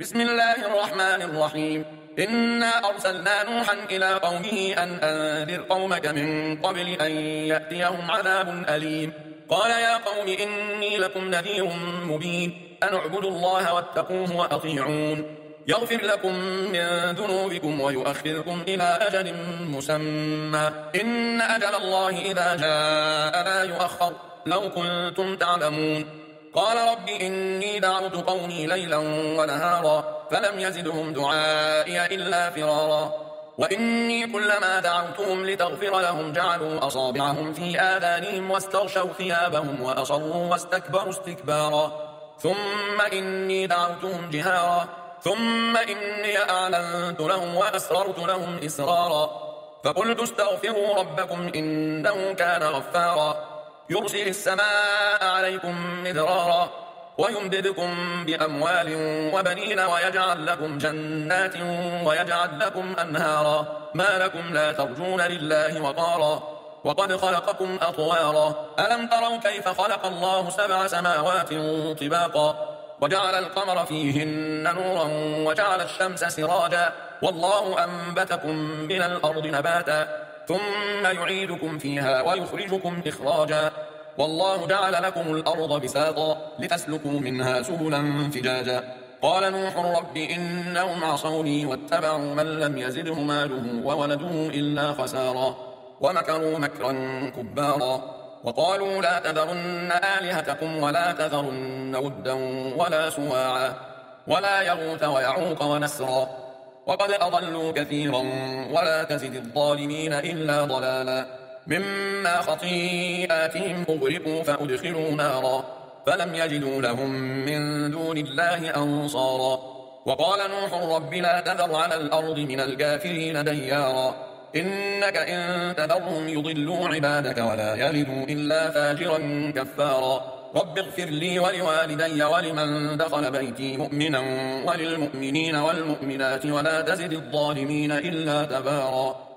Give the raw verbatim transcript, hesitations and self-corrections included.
بسم الله الرحمن الرحيم. إنا أرسلنا نوحا إلى قومه أن أنذر قومك من قبل أن يأتيهم عذاب أليم. قال يا قوم إني لكم نذير مبين، أن اعبدوا الله واتقوه وأطيعون، يغفر لكم من ذنوبكم ويؤخركم إلى أجل مسمى، إن أجل الله إذا جاء لا يؤخر، لو كنتم تعلمون. قال رب إني دعوت قومي ليلا ونهارا فلم يزدهم دعائي إلا فرارا، وإني كلما دعوتهم لتغفر لهم جعلوا أصابعهم في آذانهم واستغشوا ثيابهم وأصروا واستكبروا استكبارا، ثم إني دعوتهم جهارا، ثم إني أعلنت لهم وأسررت لهم إسرارا، فقلت استغفروا ربكم إنه كان غفارا، يرسل السماء عليكم مدرارا ويمددكم بأموال وبنين ويجعل لكم جنات ويجعل لكم أنهارا، ما لكم لا ترجون لله وقارا وقد خلقكم أطوارا. ألم تروا كيف خلق الله سبع سماوات طباقا وجعل القمر فيهن نورا وجعل الشمس سراجا، والله أنبتكم من الأرض نباتا ثم يعيدكم فيها ويخرجكم إخراجا، والله جعل لكم الأرض بساطا لتسلكوا منها سبلا فجاجا. قال نوح رب إنهم عصوني واتبعوا من لم يزده ماله وولده إلا خسارا، ومكروا مكرا كبارا، وقالوا لا تذرن آلهتكم ولا تذرن ودا ولا سواعا ولا يغوث ويعوق ونسرا، وقد أضلوا كثيرا ولا تزد الظالمين إلا ضلالا. مما خطيئاتهم أغرقوا فأدخلوا نارا فلم يجدوا لهم من دون الله أنصارا. وقال نوح رب لا تذر على الأرض من الكافرين ديارا، إنك إن تذرهم يضلوا عبادك ولا يلدوا إلا فاجرا كفارا. رب اغفر لي ولوالدي ولمن دخل بيتي مؤمنا وللمؤمنين والمؤمنات ولا تزد الظالمين إلا تبارا.